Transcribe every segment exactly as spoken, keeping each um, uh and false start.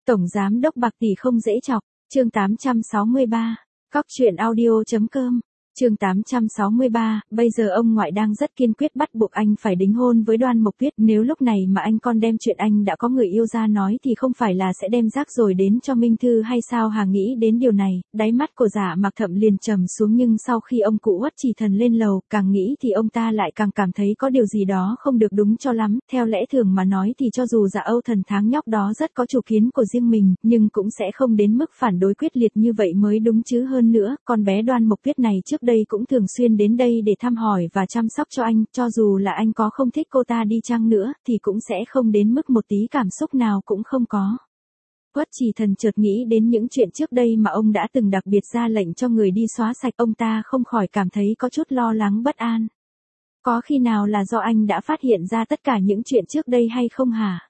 Tổng giám đốc bạc tỷ không dễ chọc, chương tám trăm sáu mươi ba, cóc truyện audio.com, chương tám trăm sáu mươi ba, bây giờ ông ngoại đang rất kiên quyết bắt buộc anh phải đính hôn với Đoan Mộc Tuyết, nếu lúc này mà anh con đem chuyện anh đã có người yêu ra nói thì không phải là sẽ đem rác rồi đến cho Minh Thư hay sao hả? Nghĩ đến điều này, đáy mắt của Dạ Mặc Thậm liền trầm xuống, nhưng sau khi ông cụ Uất Trì Thần lên lầu, càng nghĩ thì ông ta lại càng cảm thấy có điều gì đó không được đúng cho lắm, theo lẽ thường mà nói thì cho dù Dạ Âu Thần tháng nhóc đó rất có chủ kiến của riêng mình, nhưng cũng sẽ không đến mức phản đối quyết liệt như vậy mới đúng chứ. Hơn nữa, con bé Đoan Mộc Tuyết này trước đây cũng thường xuyên đến đây để thăm hỏi và chăm sóc cho anh, cho dù là anh có không thích cô ta đi chăng nữa, thì cũng sẽ không đến mức một tí cảm xúc nào cũng không có. Uất Trì Thần chợt nghĩ đến những chuyện trước đây mà ông đã từng đặc biệt ra lệnh cho người đi xóa sạch, ông ta không khỏi cảm thấy có chút lo lắng bất an. Có khi nào là do anh đã phát hiện ra tất cả những chuyện trước đây hay không hả?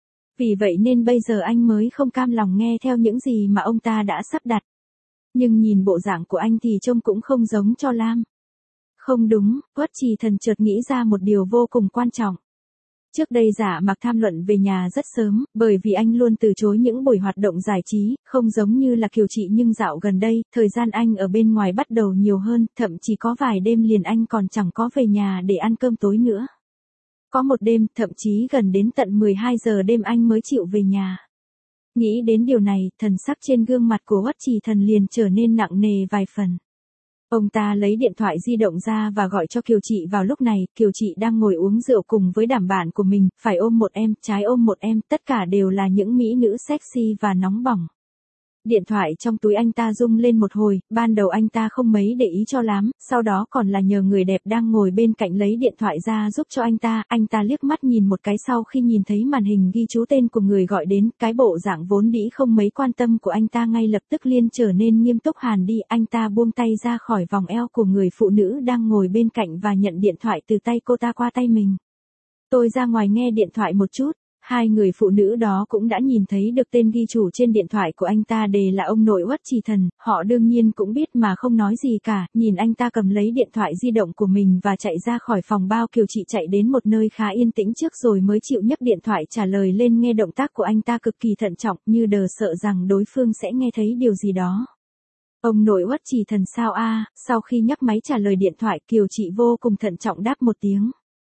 Vì vậy nên bây giờ anh mới không cam lòng nghe theo những gì mà ông ta đã sắp đặt. Nhưng nhìn bộ dạng của anh thì trông cũng không giống cho Lam. Không đúng, Uất Trì Thần chợt nghĩ ra một điều vô cùng quan trọng. Trước đây Dạ Mặc tham luận về nhà rất sớm, bởi vì anh luôn từ chối những buổi hoạt động giải trí, không giống như là Kiều Chị, nhưng dạo gần đây, thời gian anh ở bên ngoài bắt đầu nhiều hơn, thậm chí có vài đêm liền anh còn chẳng có về nhà để ăn cơm tối nữa. Có một đêm, thậm chí gần đến tận mười hai giờ đêm anh mới chịu về nhà. Nghĩ đến điều này, thần sắc trên gương mặt của Uất Trì Thần liền trở nên nặng nề vài phần. Ông ta lấy điện thoại di động ra và gọi cho Kiều Chị. Vào lúc này, Kiều Chị đang ngồi uống rượu cùng với đàm bạn của mình, phải ôm một em, trái ôm một em, tất cả đều là những mỹ nữ sexy và nóng bỏng. Điện thoại trong túi anh ta rung lên một hồi, ban đầu anh ta không mấy để ý cho lắm, sau đó còn là nhờ người đẹp đang ngồi bên cạnh lấy điện thoại ra giúp cho anh ta. Anh ta liếc mắt nhìn một cái, sau khi nhìn thấy màn hình ghi chú tên của người gọi đến, cái bộ dạng vốn dĩ không mấy quan tâm của anh ta ngay lập tức liền trở nên nghiêm túc hẳn đi. Anh ta buông tay ra khỏi vòng eo của người phụ nữ đang ngồi bên cạnh và nhận điện thoại từ tay cô ta qua tay mình. Tôi ra ngoài nghe điện thoại một chút. Hai người phụ nữ đó cũng đã nhìn thấy được tên ghi chủ trên điện thoại của anh ta đề là ông nội Uất Trì Thần, họ đương nhiên cũng biết mà không nói gì cả, nhìn anh ta cầm lấy điện thoại di động của mình và chạy ra khỏi phòng bao. Kiều Chị chạy đến một nơi khá yên tĩnh trước rồi mới chịu nhấc điện thoại trả lời lên, nghe động tác của anh ta cực kỳ thận trọng, như đờ sợ rằng đối phương sẽ nghe thấy điều gì đó. Ông nội Uất Trì Thần sao a? Sau khi nhấc máy trả lời điện thoại, Kiều Chị vô cùng thận trọng đáp một tiếng.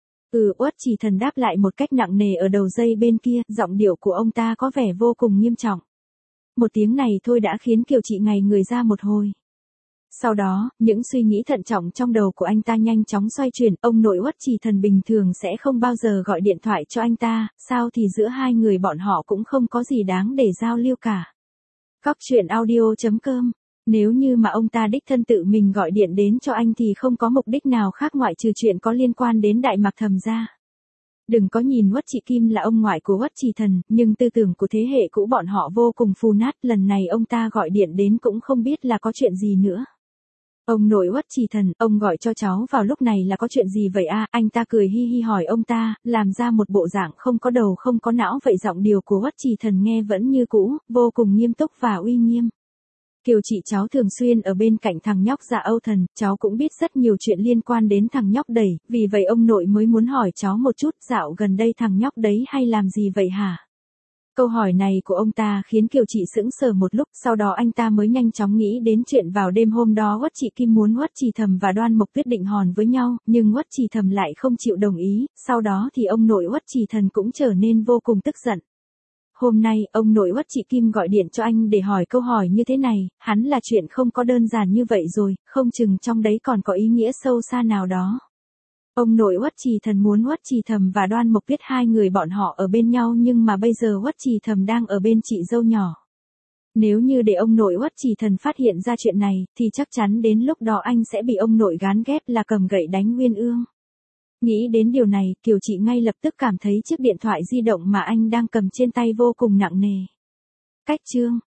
Ừ, Uất Trì Thần đáp lại một cách nặng nề ở đầu dây bên kia, giọng điệu của ông ta có vẻ vô cùng nghiêm trọng. Một tiếng này thôi đã khiến Kiều Chị ngây người ra một hồi. Sau đó, những suy nghĩ thận trọng trong đầu của anh ta nhanh chóng xoay chuyển, ông nội Uất Trì Thần bình thường sẽ không bao giờ gọi điện thoại cho anh ta, sao thì giữa hai người bọn họ cũng không có gì đáng để giao lưu cả. Cóc truyện audio.com. Nếu như mà ông ta đích thân tự mình gọi điện đến cho anh thì không có mục đích nào khác ngoại trừ chuyện có liên quan đến Đại Mặc Thầm ra. Đừng có nhìn Uất Trị Kim là ông ngoại của Uất Trì Thần, nhưng tư tưởng của thế hệ cũ bọn họ vô cùng phù nát, lần này ông ta gọi điện đến cũng không biết là có chuyện gì nữa. Ông nội Uất Trì Thần, ông gọi cho cháu vào lúc này là có chuyện gì vậy a? Anh ta cười hi hi hỏi ông ta, làm ra một bộ dạng không có đầu không có não vậy. Giọng điệu của Uất Trì Thần nghe vẫn như cũ, vô cùng nghiêm túc và uy nghiêm. Kiều Chị, cháu thường xuyên ở bên cạnh thằng nhóc Dạ Âu Thần, cháu cũng biết rất nhiều chuyện liên quan đến thằng nhóc đầy, vì vậy ông nội mới muốn hỏi cháu một chút, dạo gần đây thằng nhóc đấy hay làm gì vậy hả? Câu hỏi này của ông ta khiến Kiều Chị sững sờ một lúc, sau đó anh ta mới nhanh chóng nghĩ đến chuyện vào đêm hôm đó Uất Trị Kim muốn Uất Trì Thầm và Đoan Mộc Tuyết định hòn với nhau, nhưng Uất Trì Thầm lại không chịu đồng ý, sau đó thì ông nội Uất Trì Thần cũng trở nên vô cùng tức giận. Hôm nay, ông nội Uất Trị Kim gọi điện cho anh để hỏi câu hỏi như thế này, hắn là chuyện không có đơn giản như vậy rồi, không chừng trong đấy còn có ý nghĩa sâu xa nào đó. Ông nội Uất Trì Thần muốn Uất Trì Thầm và Đoan Mộc Tuyết hai người bọn họ ở bên nhau, nhưng mà bây giờ Uất Trì Thầm đang ở bên chị dâu nhỏ. Nếu như để ông nội Uất Trì Thần phát hiện ra chuyện này, thì chắc chắn đến lúc đó anh sẽ bị ông nội gán ghép là cầm gậy đánh Uyên Ương. Nghĩ đến điều này, Kiều Chị ngay lập tức cảm thấy chiếc điện thoại di động mà anh đang cầm trên tay vô cùng nặng nề. Cách chương